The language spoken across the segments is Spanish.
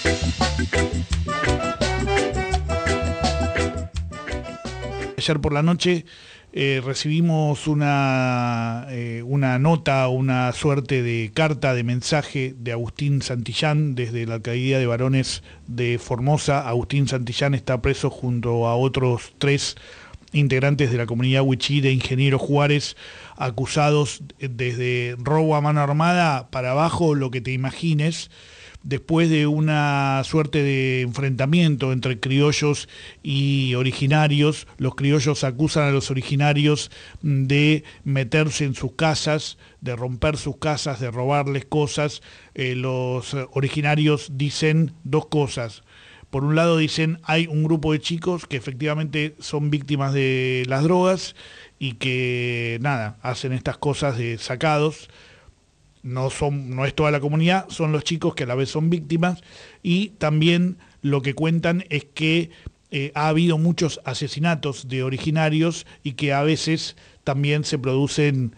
Ayer por la noche recibimos una nota, una suerte de carta, de mensaje de Agustín Santillán desde la Alcaldía de Varones de Formosa. Agustín Santillán está preso junto a otros 3 integrantes de la comunidad wichí de Ingeniero Juárez, acusados desde robo a mano armada para abajo, lo que te imagines, después de una suerte de enfrentamiento entre criollos y originarios. Los criollos acusan a los originarios de meterse en sus casas, de romper sus casas, de robarles cosas. Los originarios dicen 2 cosas. Por un lado dicen, hay un grupo de chicos que efectivamente son víctimas de las drogas y que, hacen estas cosas de sacados. No es toda la comunidad, son los chicos que a la vez son víctimas, y también lo que cuentan es que ha habido muchos asesinatos de originarios y que a veces también se producen,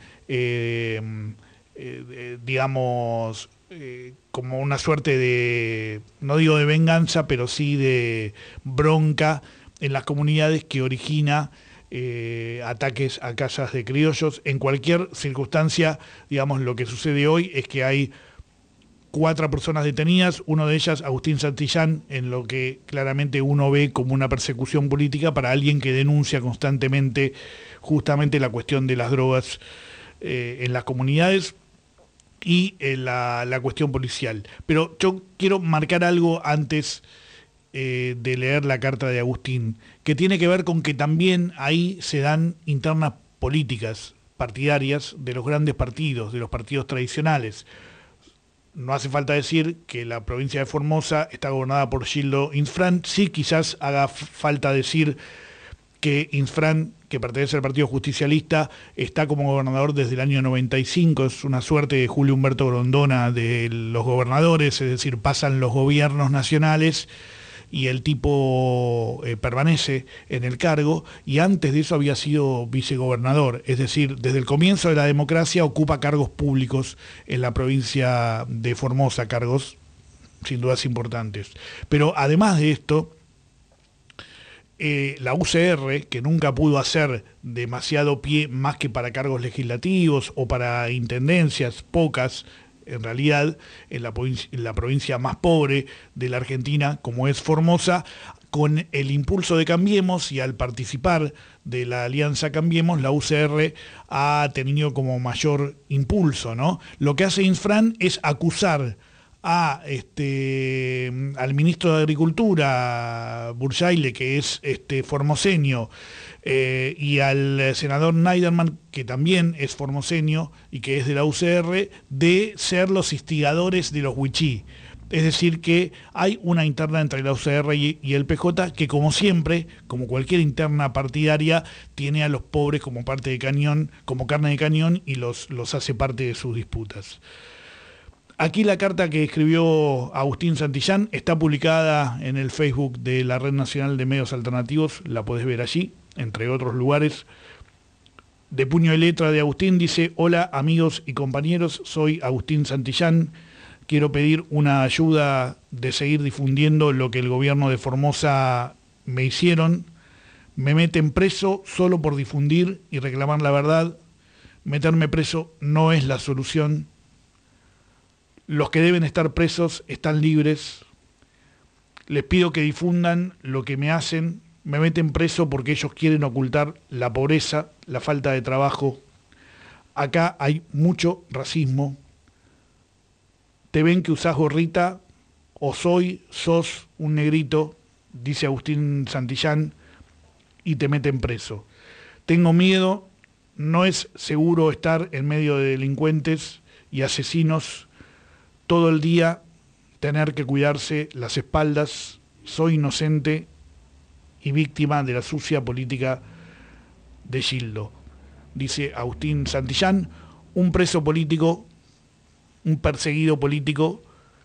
como una suerte de, no digo de venganza, pero sí de bronca en las comunidades que origina ataques a casas de criollos. En cualquier circunstancia, lo que sucede hoy es que hay 4 personas detenidas, uno de ellas, Agustín Santillán, en lo que claramente uno ve como una persecución política para alguien que denuncia constantemente justamente la cuestión de las drogas en las comunidades y la cuestión policial. Pero yo quiero marcar algo antes de leer la carta de Agustín, que tiene que ver con que también ahí se dan internas políticas partidarias de los grandes partidos, de los partidos tradicionales. No hace falta decir que la provincia de Formosa está gobernada por Gildo Insfrán. Sí, quizás haga falta decir que Insfrán, que pertenece al Partido Justicialista, está como gobernador desde el año 95, es una suerte de Julio Humberto Grondona de los gobernadores, es decir, pasan los gobiernos nacionales y el tipo permanece en el cargo, y antes de eso había sido vicegobernador, es decir, desde el comienzo de la democracia ocupa cargos públicos en la provincia de Formosa, cargos sin dudas importantes. Pero además de esto, la UCR, que nunca pudo hacer demasiado pie más que para cargos legislativos o para intendencias, pocas, en realidad, en la provincia más pobre de la Argentina, como es Formosa, con el impulso de Cambiemos y al participar de la alianza Cambiemos, la UCR ha tenido como mayor impulso, ¿no? Lo que hace Insfrán es acusar al ministro de Agricultura, Burjaile, que es formoseño, y al senador Neiderman, que también es formoseño y que es de la UCR, de ser los instigadores de los wichí. Es decir, que hay una interna entre la UCR y el PJ que, como siempre, como cualquier interna partidaria, tiene a los pobres como parte de cañón, como carne de cañón, y los hace parte de sus disputas. Aquí la carta que escribió Agustín Santillán está publicada en el Facebook de la Red Nacional de Medios Alternativos, la podés ver allí, entre otros lugares. De puño y letra de Agustín dice: hola amigos y compañeros, soy Agustín Santillán, quiero pedir una ayuda de seguir difundiendo lo que el gobierno de Formosa me hicieron. Me meten preso solo por difundir y reclamar la verdad. Meterme preso no es la solución. Los que deben estar presos están libres. Les pido que difundan lo que me hacen. Me meten preso porque ellos quieren ocultar la pobreza, la falta de trabajo. Acá hay mucho racismo. Te ven que usás gorrita o sos un negrito, dice Agustín Santillán, y te meten preso. Tengo miedo, no es seguro estar en medio de delincuentes y asesinos todo el día, tener que cuidarse las espaldas. Soy inocente y víctima de la sucia política de Gildo, dice Agustín Santillán, un preso político, un perseguido político.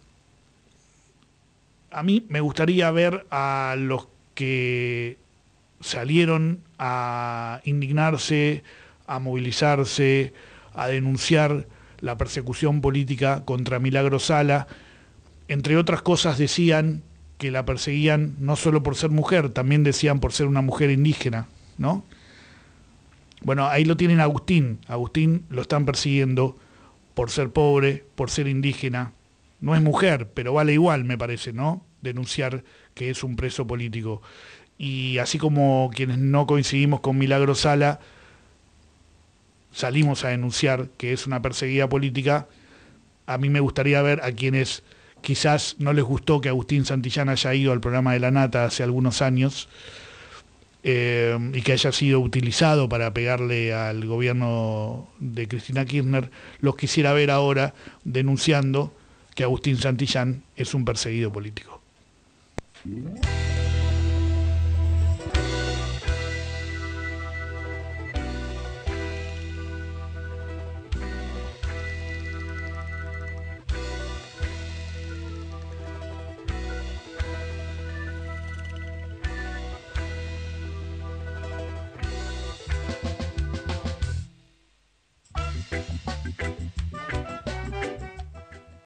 A mí me gustaría ver a los que salieron a indignarse, a movilizarse, a denunciar la persecución política contra Milagro Sala, entre otras cosas decían que la perseguían no solo por ser mujer, también decían por ser una mujer indígena, ¿no? Bueno, ahí lo tienen a Agustín. Agustín lo están persiguiendo por ser pobre, por ser indígena. No es mujer, pero vale igual, me parece, ¿no? Denunciar que es un preso político. Y así como quienes no coincidimos con Milagro Sala, salimos a denunciar que es una perseguida política, a mí me gustaría ver a quienes quizás no les gustó que Agustín Santillán haya ido al programa de La Nata hace algunos años, y que haya sido utilizado para pegarle al gobierno de Cristina Kirchner, los quisiera ver ahora denunciando que Agustín Santillán es un perseguido político.